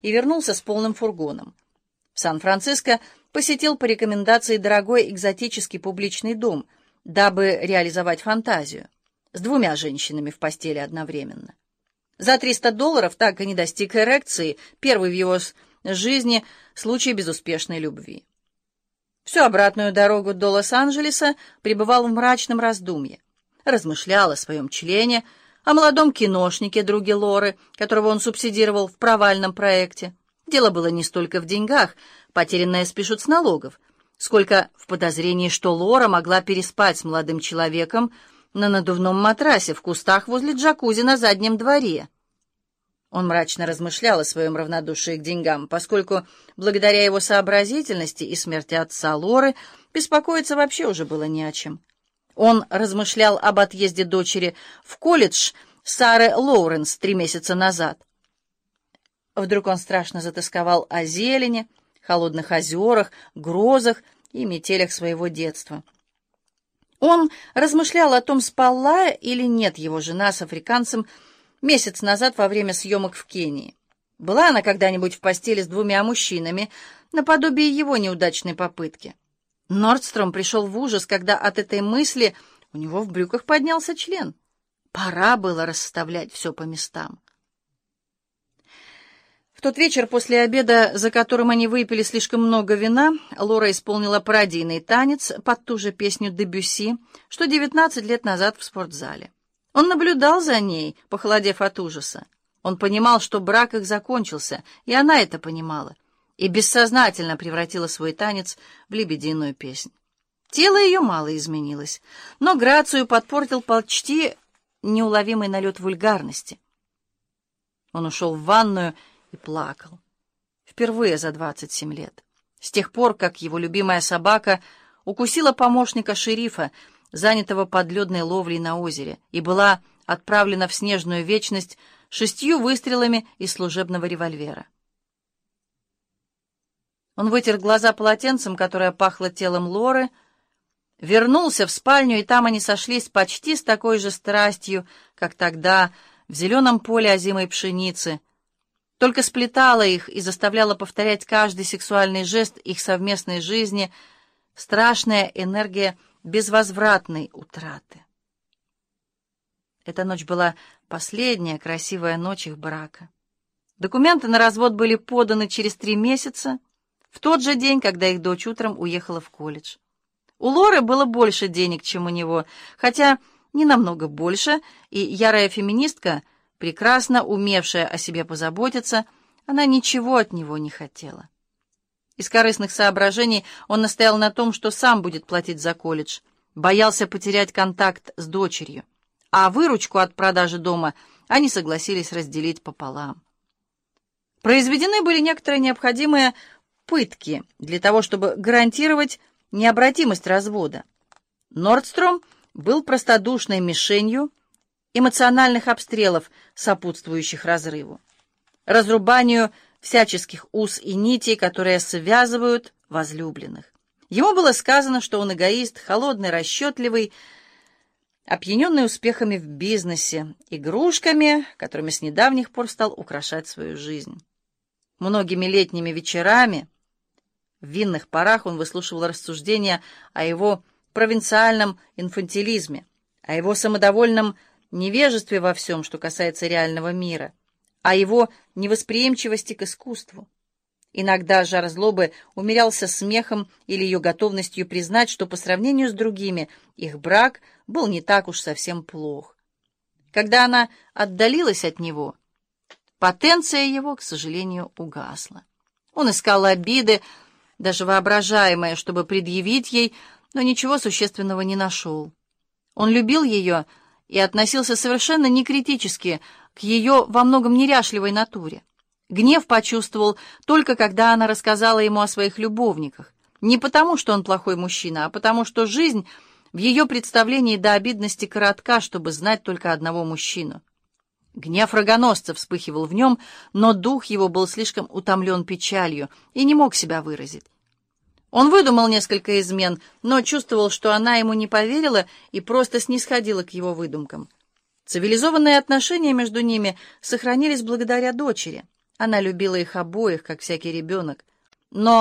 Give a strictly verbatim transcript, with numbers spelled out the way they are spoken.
и вернулся с полным фургоном. В Сан-Франциско посетил по рекомендации дорогой экзотический публичный дом, дабы реализовать фантазию, с двумя женщинами в постели одновременно. За триста долларов так и не достиг эрекции, первый в его жизни случай безуспешной любви. Всю обратную дорогу до Лос-Анджелеса пребывал в мрачном раздумье, размышлял о своем члене, о молодом киношнике, друге Лоры, которого он субсидировал в провальном проекте. Дело было не столько в деньгах, потерянное спишут с налогов, сколько в подозрении, что Лора могла переспать с молодым человеком на надувном матрасе в кустах возле джакузи на заднем дворе. Он мрачно размышлял о своем равнодушии к деньгам, поскольку благодаря его сообразительности и смерти отца Лоры беспокоиться вообще уже было не о чем. Он размышлял об отъезде дочери в колледж Сары Лоуренс три месяца назад. Вдруг он страшно затосковал о зелени, холодных озерах, грозах и метелях своего детства. Он размышлял о том, спала или нет его жена с африканцем месяц назад во время съемок в Кении. Была она когда-нибудь в постели с двумя мужчинами, наподобие его неудачной попытки? Нордстром пришел в ужас, когда от этой мысли у него в брюках поднялся член. Пора было расставлять все по местам. В тот вечер после обеда, за которым они выпили слишком много вина, Лора исполнила пародийный танец под ту же песню Дебюсси, что девятнадцать лет назад в спортзале. Он наблюдал за ней, похолодев от ужаса. Он понимал, что брак их закончился, и она это понимала, и бессознательно превратила свой танец в лебединую песнь. Тело ее мало изменилось, но грацию подпортил почти неуловимый налет вульгарности. Он ушел в ванную и плакал. Впервые за двадцать семь лет. С тех пор, как его любимая собака укусила помощника шерифа, занятого подледной ловлей на озере, и была отправлена в снежную вечность шестью выстрелами из служебного револьвера. Он вытер глаза полотенцем, которое пахло телом Лоры, вернулся в спальню, и там они сошлись почти с такой же страстью, как тогда в зеленом поле озимой пшеницы, только сплетала их и заставляла повторять каждый сексуальный жест их совместной жизни, страшная энергия безвозвратной утраты. Эта ночь была последняя красивая ночь их брака. Документы на развод были поданы через три месяца, в тот же день, когда их дочь утром уехала в колледж. У Лоры было больше денег, чем у него, хотя не намного больше, и ярая феминистка, прекрасно умевшая о себе позаботиться, она ничего от него не хотела. Из корыстных соображений он настоял на том, что сам будет платить за колледж, боялся потерять контакт с дочерью, а выручку от продажи дома они согласились разделить пополам. Произведены были некоторые необходимые пытки для того, чтобы гарантировать необратимость развода. Нордстром был простодушной мишенью эмоциональных обстрелов, сопутствующих разрыву, разрубанию всяческих уз и нитей, которые связывают возлюбленных. Ему было сказано, что он эгоист, холодный, расчетливый, опьяненный успехами в бизнесе, игрушками, которыми с недавних пор стал украшать свою жизнь. Многими летними вечерами в винных парах он выслушивал рассуждения о его провинциальном инфантилизме, о его самодовольном невежестве во всем, что касается реального мира, о его невосприимчивости к искусству. Иногда жар злобы умерялся смехом или ее готовностью признать, что по сравнению с другими их брак был не так уж совсем плох. Когда она отдалилась от него, потенция его, к сожалению, угасла. Он искал обиды, даже воображаемые, чтобы предъявить ей, но ничего существенного не нашел. Он любил ее и относился совершенно некритически к ее во многом неряшливой натуре. Гнев почувствовал только когда она рассказала ему о своих любовниках. Не потому, что он плохой мужчина, а потому, что жизнь в ее представлении до обидности коротка, чтобы знать только одного мужчину. Гнев рогоносца вспыхивал в нем, но дух его был слишком утомлен печалью и не мог себя выразить. Он выдумал несколько измен, но чувствовал, что она ему не поверила и просто снисходила к его выдумкам. Цивилизованные отношения между ними сохранились благодаря дочери. Она любила их обоих, как всякий ребенок. Но